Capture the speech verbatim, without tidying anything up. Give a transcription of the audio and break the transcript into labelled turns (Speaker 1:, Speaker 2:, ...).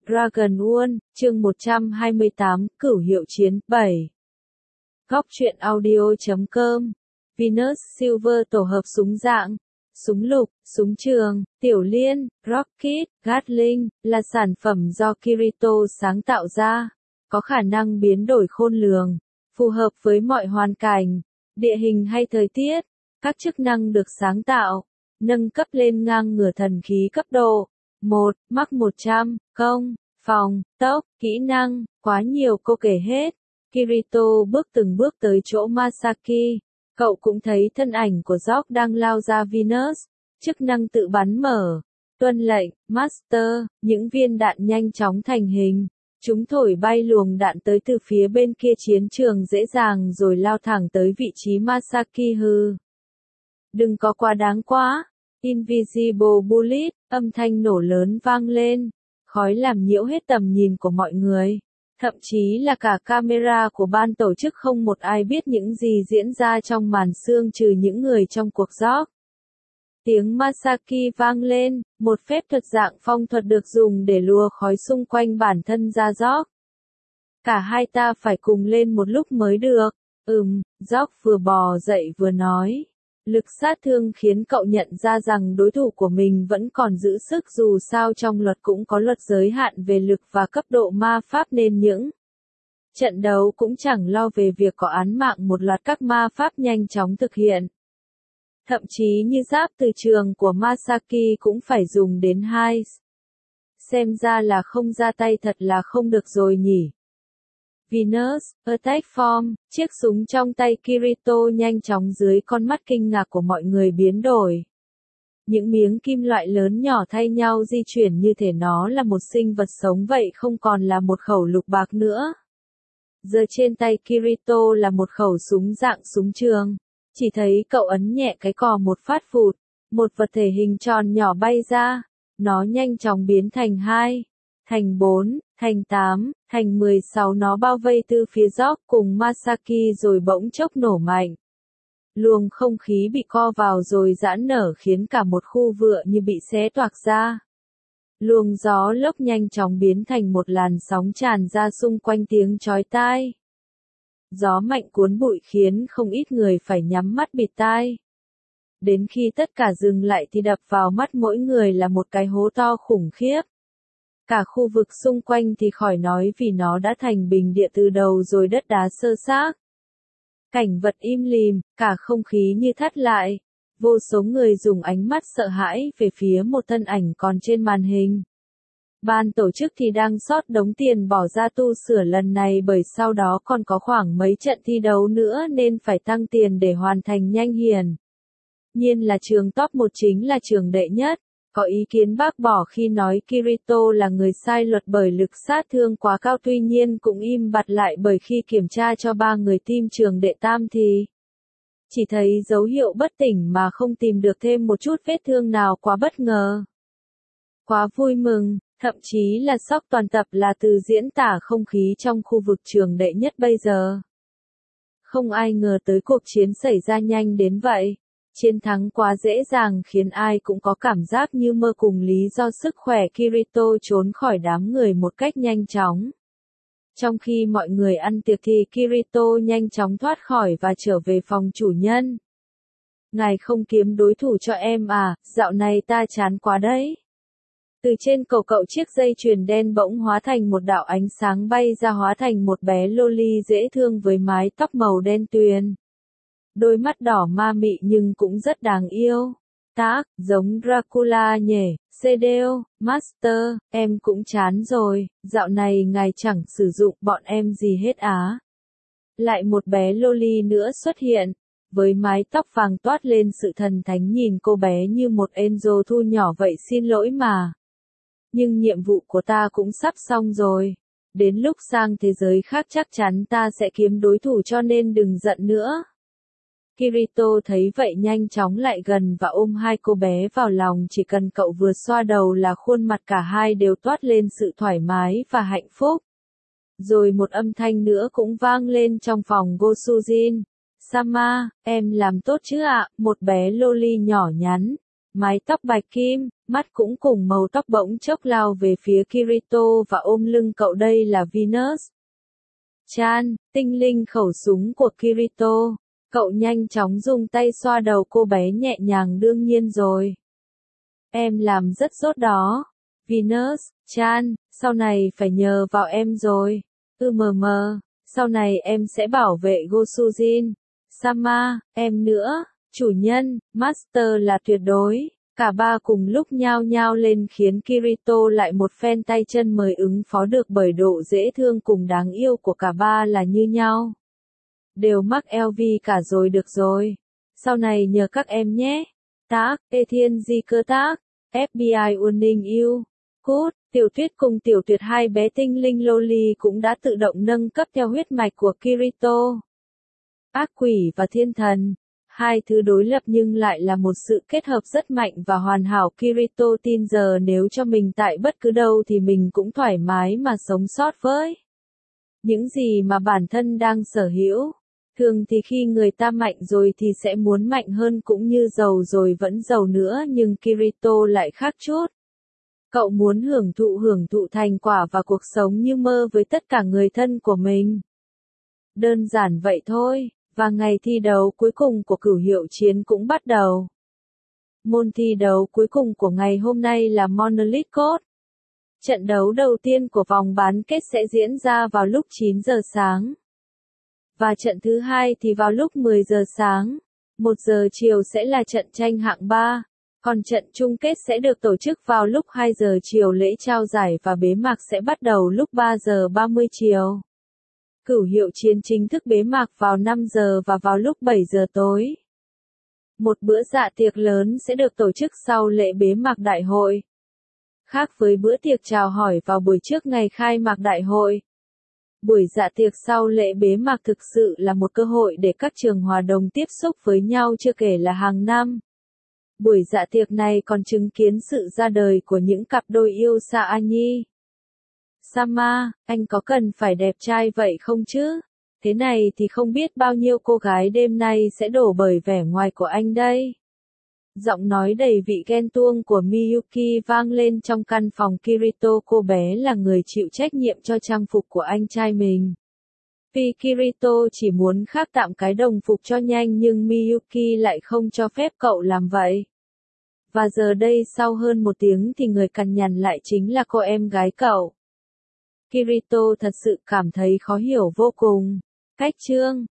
Speaker 1: Dragon World, chương một trăm hai mươi tám, Cửu hiệu chiến, bảy. Góc truyện audio chấm com. Venus Silver tổ hợp súng dạng, súng lục, súng trường, tiểu liên, rocket, gatling, là sản phẩm do Kirito sáng tạo ra, có khả năng biến đổi khôn lường, phù hợp với mọi hoàn cảnh, địa hình hay thời tiết. Các chức năng được sáng tạo, nâng cấp lên ngang ngửa thần khí cấp độ một, Mach một trăm, công, phòng, tốc, kỹ năng, quá nhiều cô kể hết. Kirito bước từng bước tới chỗ Masaki, cậu cũng thấy thân ảnh của Zork đang lao ra Venus, chức năng tự bắn mở, tuân lệnh, Master, những viên đạn nhanh chóng thành hình, chúng thổi bay luồng đạn tới từ phía bên kia chiến trường dễ dàng rồi lao thẳng tới vị trí Masaki hư. Đừng có quá đáng quá. Invisible bullet, âm thanh nổ lớn vang lên, khói làm nhiễu hết tầm nhìn của mọi người. Thậm chí là cả camera của ban tổ chức không một ai biết những gì diễn ra trong màn sương trừ những người trong cuộc Zork. Tiếng Masaki vang lên, một phép thuật dạng phong thuật được dùng để lùa khói xung quanh bản thân ra Zork. Cả hai ta phải cùng lên một lúc mới được. Ừm, Zork vừa bò dậy vừa nói. Lực sát thương khiến cậu nhận ra rằng đối thủ của mình vẫn còn giữ sức, dù sao trong luật cũng có luật giới hạn về lực và cấp độ ma pháp nên những trận đấu cũng chẳng lo về việc có án mạng một loạt các ma pháp nhanh chóng thực hiện. Thậm chí như giáp từ trường của Masaki cũng phải dùng đến hai. Xem ra là không ra tay thật là không được rồi nhỉ. Venus, Attack Form, chiếc súng trong tay Kirito nhanh chóng dưới con mắt kinh ngạc của mọi người biến đổi. Những miếng kim loại lớn nhỏ thay nhau di chuyển như thể nó là một sinh vật sống vậy, không còn là một khẩu lục bạc nữa. Giờ trên tay Kirito là một khẩu súng dạng súng trường. Chỉ thấy cậu ấn nhẹ cái cò một phát phụt, một vật thể hình tròn nhỏ bay ra. Nó nhanh chóng biến thành hai, thành bốn, thành tám, thành mười sáu, nó bao vây từ phía Zork cùng Masaki rồi bỗng chốc nổ mạnh. Luồng không khí bị co vào rồi giãn nở khiến cả một khu vựa như bị xé toạc ra. Luồng gió lốc nhanh chóng biến thành một làn sóng tràn ra xung quanh tiếng chói tai. Gió mạnh cuốn bụi khiến không ít người phải nhắm mắt bịt tai. Đến khi tất cả dừng lại thì đập vào mắt mỗi người là một cái hố to khủng khiếp. Cả khu vực xung quanh thì khỏi nói vì nó đã thành bình địa từ đầu rồi, đất đá xơ xác. Cảnh vật im lìm, cả không khí như thắt lại. Vô số người dùng ánh mắt sợ hãi về phía một thân ảnh còn trên màn hình. Ban tổ chức thì đang sót đống tiền bỏ ra tu sửa lần này, bởi sau đó còn có khoảng mấy trận thi đấu nữa nên phải tăng tiền để hoàn thành nhanh hiền. Nhiên là trường top một chính là trường đệ nhất. Có ý kiến bác bỏ khi nói Kirito là người sai luật bởi lực sát thương quá cao, tuy nhiên cũng im bặt lại bởi khi kiểm tra cho ba người team trường đệ tam thì chỉ thấy dấu hiệu bất tỉnh mà không tìm được thêm một chút vết thương nào. Quá bất ngờ, quá vui mừng, thậm chí là sốc toàn tập là từ diễn tả không khí trong khu vực trường đệ nhất bây giờ. Không ai ngờ tới cuộc chiến xảy ra nhanh đến vậy. Chiến thắng quá dễ dàng khiến ai cũng có cảm giác như mơ, cùng lý do sức khỏe Kirito trốn khỏi đám người một cách nhanh chóng. Trong khi mọi người ăn tiệc thì Kirito nhanh chóng thoát khỏi và trở về phòng chủ nhân. Ngài không kiếm đối thủ cho em à, dạo này ta chán quá đấy. Từ trên cổ cậu chiếc dây chuyền đen bỗng hóa thành một đạo ánh sáng bay ra, hóa thành một bé loli dễ thương với mái tóc màu đen tuyền. Đôi mắt đỏ ma mị nhưng cũng rất đáng yêu. Tác, giống Dracula nhỉ, xê đê ô, Master, em cũng chán rồi, dạo này ngài chẳng sử dụng bọn em gì hết á. Lại một bé loli nữa xuất hiện, với mái tóc vàng toát lên sự thần thánh, nhìn cô bé như một angel thu nhỏ vậy. Xin lỗi mà. Nhưng nhiệm vụ của ta cũng sắp xong rồi. Đến lúc sang thế giới khác chắc chắn ta sẽ kiếm đối thủ, cho nên đừng giận nữa. Kirito thấy vậy nhanh chóng lại gần và ôm hai cô bé vào lòng, chỉ cần cậu vừa xoa đầu là khuôn mặt cả hai đều toát lên sự thoải mái và hạnh phúc. Rồi một âm thanh nữa cũng vang lên trong phòng Gosujin. Sama, em làm tốt chứ ạ, một bé loli nhỏ nhắn, Mái tóc bạch kim, mắt cũng cùng màu tóc bỗng chốc lao về phía Kirito và ôm lưng cậu. Đây là Venus Chan, tinh linh khẩu súng của Kirito. Cậu nhanh chóng dùng tay xoa đầu cô bé nhẹ nhàng. Đương nhiên rồi. Em làm rất tốt đó. Venus Chan, sau này phải nhờ vào em rồi. Ừ mờ mờ, sau này em sẽ bảo vệ Gosujin Sama, em nữa. Chủ nhân, Master là tuyệt đối. Cả ba cùng lúc nhao nhao lên khiến Kirito lại một phen tay chân mời ứng phó được bởi độ dễ thương cùng đáng yêu của cả ba là như nhau. Đều mắc eo vi cả rồi. Được rồi. Sau này nhờ các em nhé. Tác, Etienne Di cơ tác, ép bê i Warning You. Cút, Tiểu Tuyết cùng Tiểu Tuyệt hai bé tinh linh Loli cũng đã tự động nâng cấp theo huyết mạch của Kirito. Ác quỷ và thiên thần. Hai thứ đối lập nhưng lại là một sự kết hợp rất mạnh và hoàn hảo. Kirito tin giờ nếu cho mình tại bất cứ đâu thì mình cũng thoải mái mà sống sót với những gì mà bản thân đang sở hữu. Thường thì khi người ta mạnh rồi thì sẽ muốn mạnh hơn, cũng như giàu rồi vẫn giàu nữa, nhưng Kirito lại khác chút. Cậu muốn hưởng thụ hưởng thụ thành quả và cuộc sống như mơ với tất cả người thân của mình. Đơn giản vậy thôi. Và ngày thi đấu cuối cùng của cửu hiệu chiến cũng bắt đầu. Môn thi đấu cuối cùng của ngày hôm nay là Monolith Code. Trận đấu đầu tiên của vòng bán kết sẽ diễn ra vào lúc chín giờ sáng. Và trận thứ hai thì vào lúc mười giờ sáng. một giờ chiều sẽ là trận tranh hạng ba. Còn trận chung kết sẽ được tổ chức vào lúc hai giờ chiều. Lễ trao giải và bế mạc sẽ bắt đầu lúc ba giờ ba mươi chiều. Cửu hiệu chiến chính thức bế mạc vào năm giờ và vào lúc bảy giờ tối. Một bữa dạ tiệc lớn sẽ được tổ chức sau lễ bế mạc đại hội. Khác với bữa tiệc chào hỏi vào buổi trước ngày khai mạc đại hội, buổi dạ tiệc sau lễ bế mạc thực sự là một cơ hội để các trường hòa đồng tiếp xúc với nhau, chưa kể là hàng năm. Buổi dạ tiệc này còn chứng kiến sự ra đời của những cặp đôi yêu xa Anyi. Sama, anh có cần phải đẹp trai vậy không chứ? Thế này thì không biết bao nhiêu cô gái đêm nay sẽ đổ bởi vẻ ngoài của anh đây. Giọng nói đầy vị ghen tuông của Miyuki vang lên trong căn phòng Kirito. Cô bé là người chịu trách nhiệm cho trang phục của anh trai mình. Vì Kirito chỉ muốn khác tạm cái đồng phục cho nhanh, nhưng Miyuki lại không cho phép cậu làm vậy. Và giờ đây sau hơn một tiếng thì người cằn nhằn lại chính là cô em gái cậu. Kirito thật sự cảm thấy khó hiểu vô cùng. Cách chương